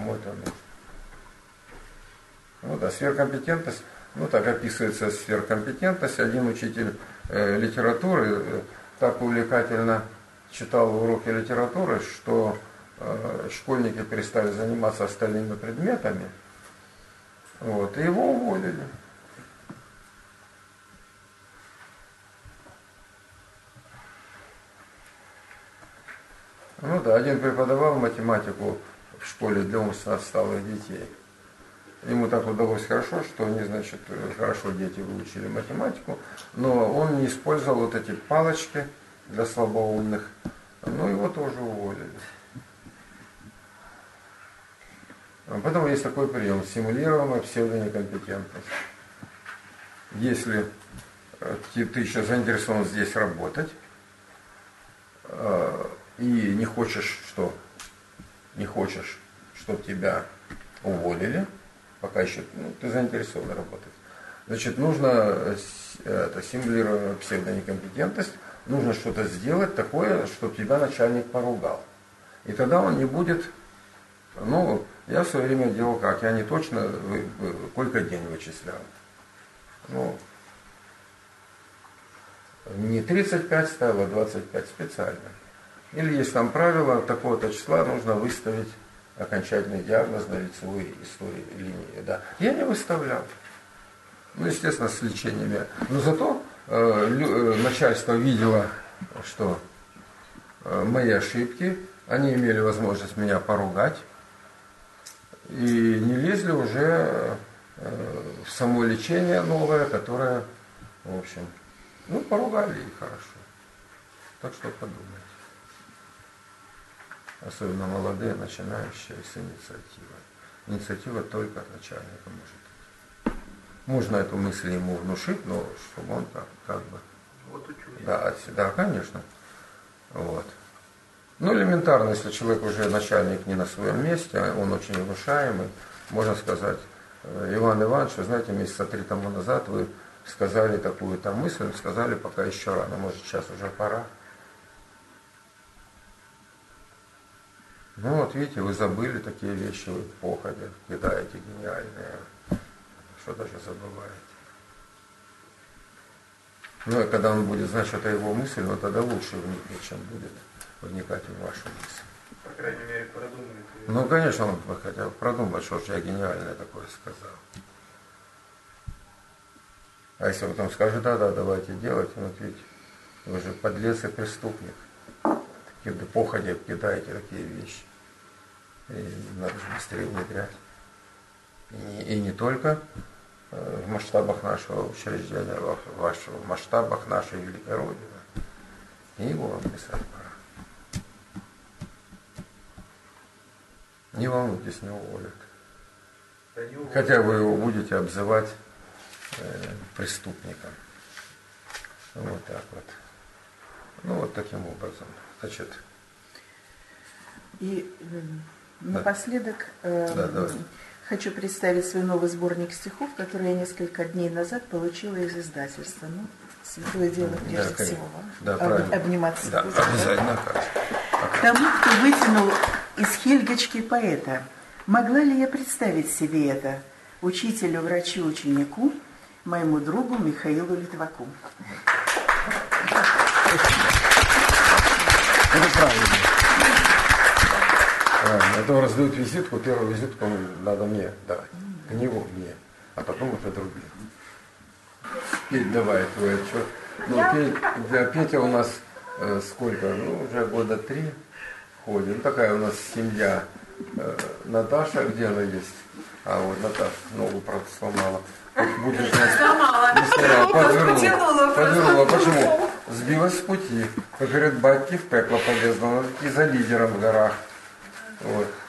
кому это нужно. Ну да, сверхкомпетентность, ну так описывается сверхкомпетентность. Один учитель литературы так увлекательно читал уроки литературы, что школьники перестали заниматься остальными предметами, вот, и его уволили. Ну да, один преподавал математику в школе для умственно отсталых детей. Ему так удалось хорошо, что они, значит, хорошо дети выучили математику, но он не использовал вот эти палочки для слабоумных, ну его тоже уволили. Поэтому есть такой прием, симулируемая псевдонекомпетентность. Если ты еще заинтересован здесь работать, и не хочешь, чтобы тебя уволили, пока еще ты заинтересован работать, значит, нужно симулируемая псевдонекомпетентность, нужно что-то сделать такое, чтобы тебя начальник поругал. И тогда он не будет, ну, я в свое время делал как, я не точно сколько день вычислял. Ну, не 35 ставил, а 25 специально. Или есть там правило, такого-то числа нужно выставить окончательный диагноз на лицевой истории линии. Да. Я не выставлял. Ну, естественно, с лечениями. Но зато начальство видело, что мои ошибки, они имели возможность меня поругать. И не лезли уже в само лечение новое, которое, в общем, ну, поругали и хорошо. Так что подумайте. Особенно молодые, начинающие с инициативой. Инициатива только от начальника может. Можно эту мысль ему внушить, но чтобы он как бы... Вот учусь. Да, конечно. Вот. Ну, элементарно, если человек уже начальник не на своем месте, он очень внушаемый, можно сказать, Иван Иванович, вы знаете, месяца 3 тому назад вы сказали такую-то мысль, сказали, пока еще рано, может, сейчас уже пора. Ну, вот видите, вы забыли такие вещи, вы походя кидаете гениальные, что даже забываете. Ну, и когда он будет знать, что это его мысль, ну, тогда лучше вникнет, чем будет вникать в вашу мысль. По крайней мере, продумает. Ну, конечно, он хотел продумать, что же я гениальное такое сказал. А если он потом скажет, да, давайте делать, вот видите, вы же подлец и преступник. Такие походя кидаете такие вещи. И надо же быстрее внедрять. И не только в масштабах нашего учреждения, в масштабах нашей великой Родины. И его вам писать пора. Не волнуйтесь, не уволят. Хотя вы его будете обзывать преступником. Вот так вот. Ну вот таким образом. Значит. И напоследок да. Хочу представить свой новый сборник стихов, который я несколько дней назад получила из издательства. Ну, святое дело прежде всего. Да, обниматься. Да, обязательно. К тому, кто вытянул из Хельгочки поэта, могла ли я представить себе это учителю, врачу, ученику, моему другу Михаилу Литваку? Это правильно. Это раздают визитку, первую визитку надо мне давать. Книгу мне, а потом уже другим. Петь давай твой отчет. Ну, Петя у нас сколько? Ну, уже года 3 ходит. Ну, такая у нас семья. Наташа, где она есть? А вот Наташа ногу, правда, сломала. Будешь знать. Подвернула. Почему? Сбилась с пути. Как говорят, батьки в пекло полезла. Она таки за лидером в горах. Вот.